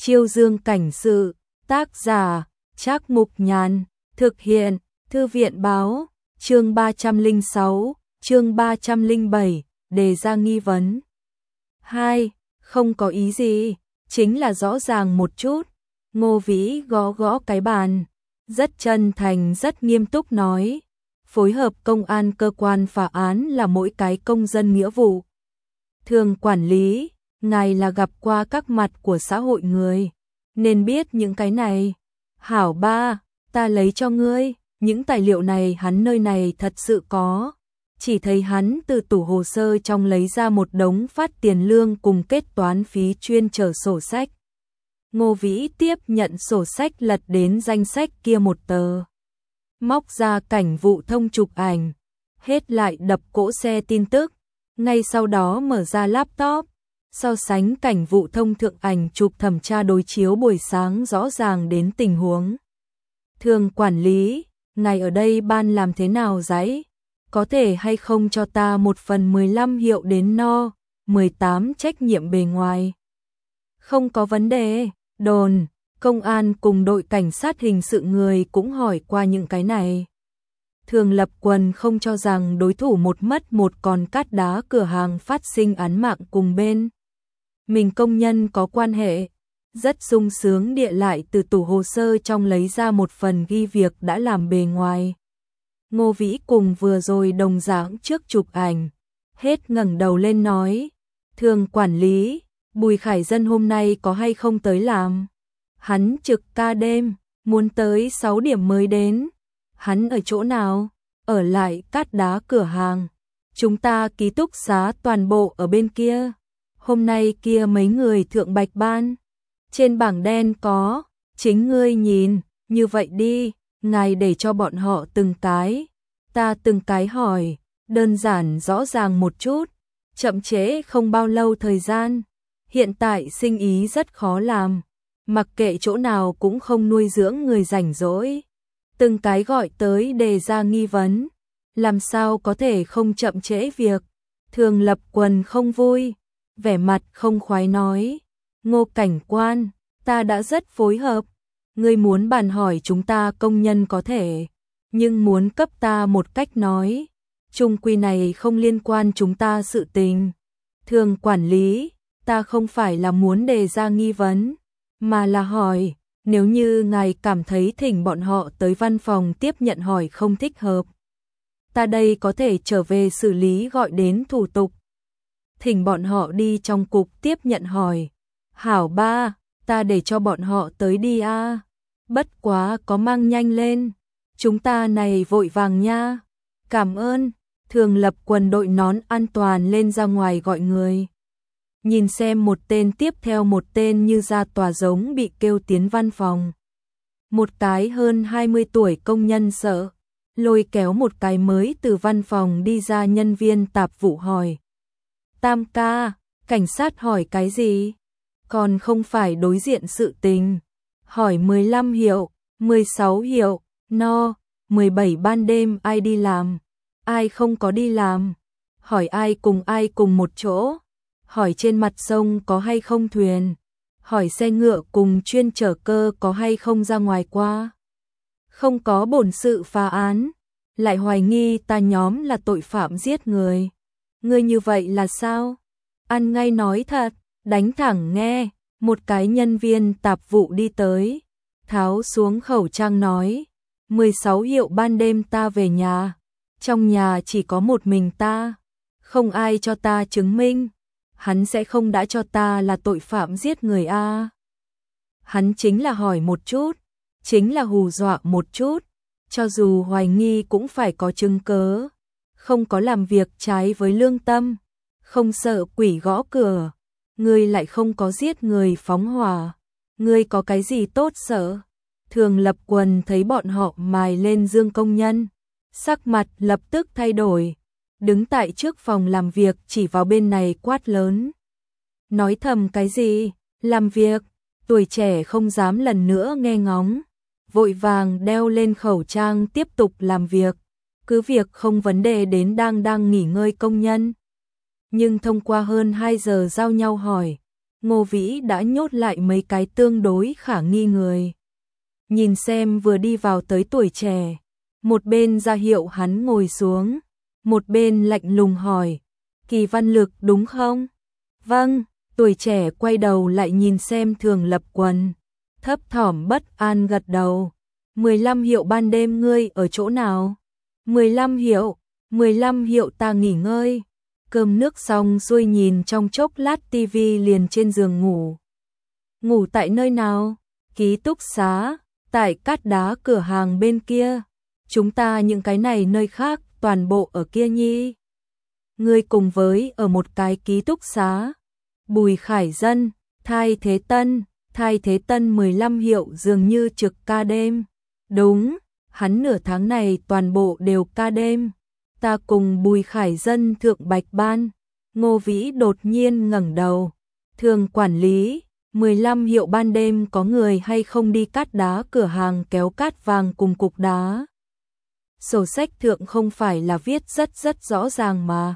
Chiêu Dương cảnh sự, tác giả, Trác Mục Nhàn, thực hiện, Thư viện báo, chương 306, chương 307, đề ra nghi vấn. 2. Không có ý gì, chính là rõ ràng một chút. Ngô Vĩ gõ gõ cái bàn, rất chân thành rất nghiêm túc nói, phối hợp công an cơ quan phá án là mỗi cái công dân nghĩa vụ. Thường quản lý, ngài là gặp qua các mặt của xã hội người, nên biết những cái này. Hảo ba, ta lấy cho ngươi, những tài liệu này hắn nơi này thật sự có. Chỉ thấy hắn từ tủ hồ sơ trong lấy ra một đống phát tiền lương cùng kết toán phí chuyên chở sổ sách. Ngô Vĩ tiếp nhận sổ sách lật đến danh sách kia một tờ. Móc ra cảnh vụ thông chụp ảnh, hết lại đập cỗ xe tin tức, ngay sau đó mở ra laptop, so sánh cảnh vụ thông thượng ảnh chụp thẩm tra đối chiếu buổi sáng rõ ràng đến tình huống. Thường quản lý, ngài ở đây ban làm thế nào giấy? Có thể hay không cho ta 1/15 hiệu đến no, 18 trách nhiệm bề ngoài. Không có vấn đề, đồn, công an cùng đội cảnh sát hình sự người cũng hỏi qua những cái này. Thường Lập Quần không cho rằng đối thủ một mất một còn cát đá cửa hàng phát sinh án mạng cùng bên. Mình công nhân có quan hệ, rất sung sướng địa lại từ tủ hồ sơ trong lấy ra một phần ghi việc đã làm bề ngoài. Ngô Vĩ cùng vừa rồi đồng dạng trước chụp ảnh, hết ngẩng đầu lên nói, Thường quản lý, Bùi Khải Dân hôm nay có hay không tới làm? Hắn trực ca đêm, muốn tới 6 điểm mới đến. Hắn ở chỗ nào? Ở lại cát đá cửa hàng. Chúng ta ký túc xá toàn bộ ở bên kia. Hôm nay kia mấy người thượng bạch ban. Trên bảng đen có, chính ngươi nhìn, như vậy đi, ngài để cho bọn họ từng cái. Ta từng cái hỏi, đơn giản rõ ràng một chút, chậm trễ không bao lâu thời gian. Hiện tại sinh ý rất khó làm, mặc kệ chỗ nào cũng không nuôi dưỡng người rảnh rỗi. Từng cái gọi tới đề ra nghi vấn, làm sao có thể không chậm trễ việc. Thường Lập Quần không vui, vẻ mặt không khoái nói, Ngô cảnh quan, ta đã rất phối hợp, ngươi muốn bàn hỏi chúng ta công nhân có thể, nhưng muốn cấp ta một cách nói, chung quy này không liên quan chúng ta sự tình. Thường quản lý, ta không phải là muốn đề ra nghi vấn, mà là hỏi, nếu như ngài cảm thấy thỉnh bọn họ tới văn phòng tiếp nhận hỏi không thích hợp, ta đây có thể trở về xử lý gọi đến thủ tục. Thỉnh bọn họ đi trong cục tiếp nhận hỏi. Hảo ba, ta để cho bọn họ tới đi a. Bất quá có mang nhanh lên, chúng ta này vội vàng nha. Cảm ơn. Thường Lập Quần đội nón an toàn lên ra ngoài gọi người. Nhìn xem một tên tiếp theo một tên như ra tòa giống bị kêu tiến văn phòng. Một cái hơn 20 tuổi công nhân sợ, lôi kéo một cái mới từ văn phòng đi ra nhân viên tạp vụ hỏi. Tam ca, cảnh sát hỏi cái gì? Còn không phải đối diện sự tình. Hỏi 15 hiệu, 16 hiệu, no, 17 ban đêm ai đi làm? Ai không có đi làm? Hỏi ai cùng một chỗ? Hỏi trên mặt sông có hay không thuyền? Hỏi xe ngựa cùng chuyên chở cơ có hay không ra ngoài qua? Không có bổn sự phá án, lại hoài nghi ta nhóm là tội phạm giết người. Ngươi như vậy là sao? Ăn ngay nói thật, đánh thẳng nghe. Một cái nhân viên tạp vụ đi tới, tháo xuống khẩu trang nói, 16 hiệu ban đêm ta về nhà, trong nhà chỉ có một mình ta, không ai cho ta chứng minh, hắn sẽ không đã cho ta là tội phạm giết người a. Hắn chính là hỏi một chút, chính là hù dọa một chút, cho dù hoài nghi cũng phải có chứng cớ, không có làm việc trái với lương tâm, không sợ quỷ gõ cửa. Ngươi lại không có giết người phóng hỏa, ngươi có cái gì tốt sợ? Thường Lập Quần thấy bọn họ mài lên Dương công nhân, sắc mặt lập tức thay đổi, đứng tại trước phòng làm việc chỉ vào bên này quát lớn. Nói thầm cái gì? Làm việc, tuổi trẻ không dám lần nữa nghe ngóng, vội vàng đeo lên khẩu trang tiếp tục làm việc, cứ việc không vấn đề đến đang nghỉ ngơi công nhân. Nhưng thông qua hơn 2 giờ giao nhau hỏi, Ngô Vĩ đã nhốt lại mấy cái tương đối khả nghi người. Nhìn xem vừa đi vào tới Tuổi Trẻ, một bên ra hiệu hắn ngồi xuống, một bên lạnh lùng hỏi, Kỳ Văn Lực đúng không? Vâng, Tuổi Trẻ quay đầu lại nhìn xem Thường Lập Quân, thấp thỏm bất an gật đầu. 15 hiệu ban đêm ngươi ở chỗ nào? 15 hiệu ta nghỉ ngơi. Cơm nước xong xuôi nhìn trong chốc lát tivi liền trên giường ngủ. Ngủ tại nơi nào? Ký túc xá, tại Cát Đá cửa hàng bên kia. Chúng ta những cái này nơi khác toàn bộ ở kia nhi. Ngươi cùng với ở một cái ký túc xá. Bùi Khải Dân, Thai Thế Tân 15 hiệu dường như trực ca đêm. Đúng, hắn nửa tháng này toàn bộ đều ca đêm. Ta cùng Bùi Khải Dân thượng bạch ban. Ngô Vĩ đột nhiên ngẩng đầu. Thường quản lý, 15 hiệu ban đêm có người hay không đi Cát Đá cửa hàng kéo cát vàng cùng cục đá. Sổ sách thượng không phải là viết rất rõ ràng mà.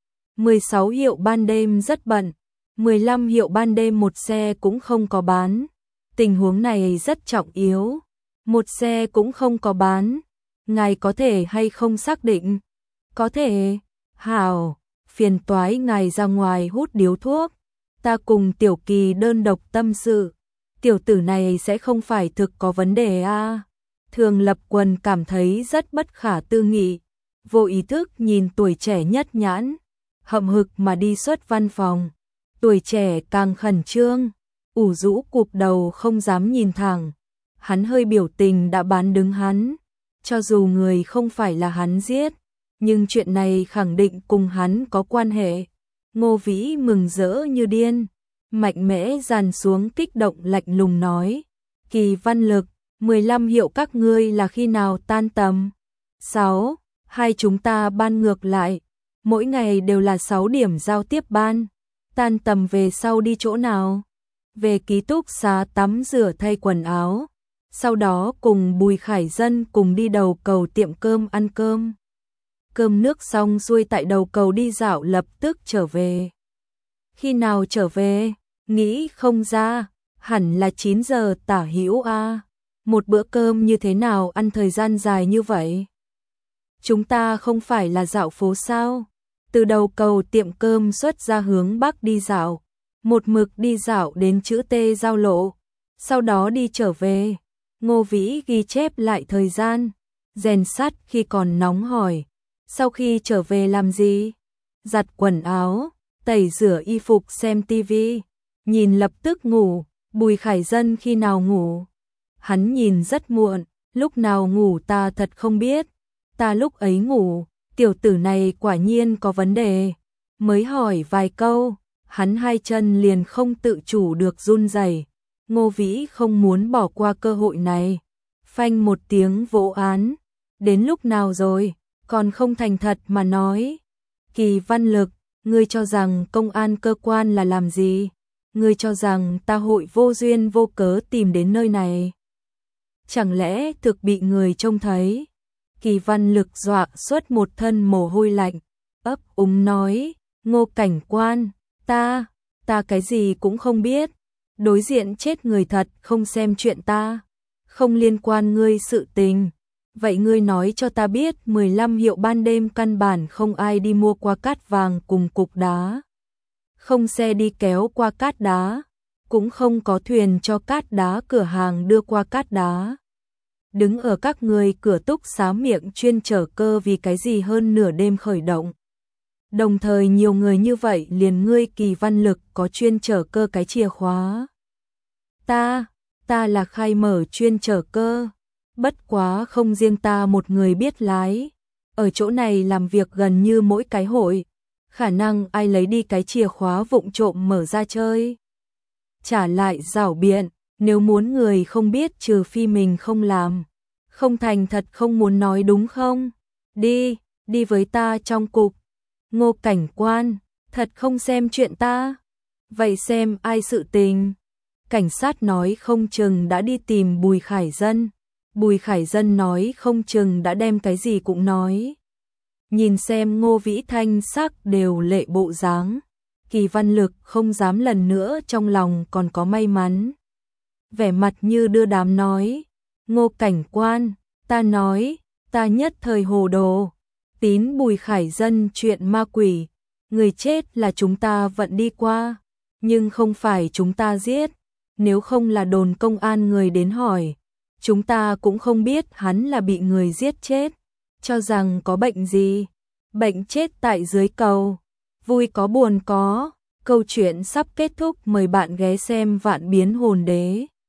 16 hiệu ban đêm rất bận, 15 hiệu ban đêm một xe cũng không có bán. Tình huống này rất trọng yếu. Một xe cũng không có bán. Ngài có thể hay không xác định? Có thể. Hảo, phiền toái ngài ra ngoài hút điếu thuốc. Ta cùng Tiểu Kỳ đơn độc tâm sự. Tiểu tử này sẽ không phải thực có vấn đề à? Thường Lập Quân cảm thấy rất bất khả tư nghị. Vô ý thức nhìn Tuổi Trẻ nhất nhãn. Hậm hực mà đi xuất văn phòng. Tuổi Trẻ càng khẩn trương. Ủ rũ cụp đầu không dám nhìn thẳng. Hắn hơi biểu tình đã bán đứng hắn. Cho dù người không phải là hắn giết, nhưng chuyện này khẳng định cùng hắn có quan hệ. Ngô Vĩ mừng rỡ như điên, mạnh mẽ dàn xuống kích động lạnh lùng nói. Kỳ Văn Lực, 15 hiệu các ngươi là khi nào tan tầm? 6, hai chúng ta ban ngược lại. Mỗi ngày đều là 6 điểm giao tiếp ban. Tan tầm về sau đi chỗ nào? Về ký túc xá tắm rửa thay quần áo. Sau đó cùng Bùi Khải Dân cùng đi đầu cầu tiệm cơm ăn cơm. Cơm nước xong xuôi tại đầu cầu đi dạo lập tức trở về. Khi nào trở về? Nghĩ không ra, hẳn là 9 giờ tả hữu a. Một bữa cơm như thế nào ăn thời gian dài như vậy? Chúng ta không phải là dạo phố sao? Từ đầu cầu tiệm cơm xuất ra hướng bắc đi dạo, một mực đi dạo đến chữ T giao lộ, sau đó đi trở về. Ngô Vĩ ghi chép lại thời gian, rèn sắt khi còn nóng hỏi, sau khi trở về làm gì? Giặt quần áo, tẩy rửa y phục xem tivi, nhìn lập tức ngủ. Bùi Khải Dân khi nào ngủ? Hắn nhìn rất muộn, lúc nào ngủ ta thật không biết. Ta lúc ấy ngủ, tiểu tử này quả nhiên có vấn đề. Mới hỏi vài câu, hắn hai chân liền không tự chủ được run rẩy. Ngô Vĩ không muốn bỏ qua cơ hội này. Phanh một tiếng vỗ án. Đến lúc nào rồi, còn không thành thật mà nói. Kỳ Văn Lực, ngươi cho rằng công an cơ quan là làm gì? Ngươi cho rằng ta hội vô duyên vô cớ tìm đến nơi này? Chẳng lẽ thực bị người trông thấy? Kỳ Văn Lực dọa xuất một thân mồ hôi lạnh, ấp úng nói, Ngô cảnh quan, ta cái gì cũng không biết. Đối diện chết người thật không xem chuyện ta, không liên quan ngươi sự tình. Vậy ngươi nói cho ta biết 15 hiệu ban đêm căn bản không ai đi mua qua cát vàng cùng cục đá. Không xe đi kéo qua cát đá, cũng không có thuyền cho cát đá cửa hàng đưa qua cát đá. Đứng ở các người cửa túc xá miệng chuyên chở cơ vì cái gì hơn nửa đêm khởi động. Đồng thời nhiều người như vậy liền ngươi Kỳ Văn Lực có chuyên chở cơ cái chìa khóa. Ta là khai mở chuyên chở cơ. Bất quá không riêng ta một người biết lái. Ở chỗ này làm việc gần như mỗi cái hội. Khả năng ai lấy đi cái chìa khóa vụng trộm mở ra chơi. Trả lại giảo biện, nếu muốn người không biết trừ phi mình không làm. Không thành thật không muốn nói đúng không? Đi với ta trong cục. Ngô cảnh quan, thật không xem chuyện ta. Vậy xem ai sự tình. Cảnh sát nói không chừng đã đi tìm Bùi Khải Dân. Bùi Khải Dân nói không chừng đã đem cái gì cũng nói. Nhìn xem Ngô Vĩ thanh sắc đều lệ bộ dáng. Kỳ Văn Lực không dám lần nữa, trong lòng còn có may mắn. Vẻ mặt như đưa đám nói, Ngô cảnh quan, ta nói, ta nhất thời hồ đồ, tín Bùi Khải Dân chuyện ma quỷ, người chết là chúng ta vận đi qua, nhưng không phải chúng ta giết, nếu không là đồn công an người đến hỏi, chúng ta cũng không biết hắn là bị người giết chết, cho rằng có bệnh gì, bệnh chết tại dưới cầu, vui có buồn có, câu chuyện sắp kết thúc, mời bạn ghé xem Vạn Biến Hồn Đế.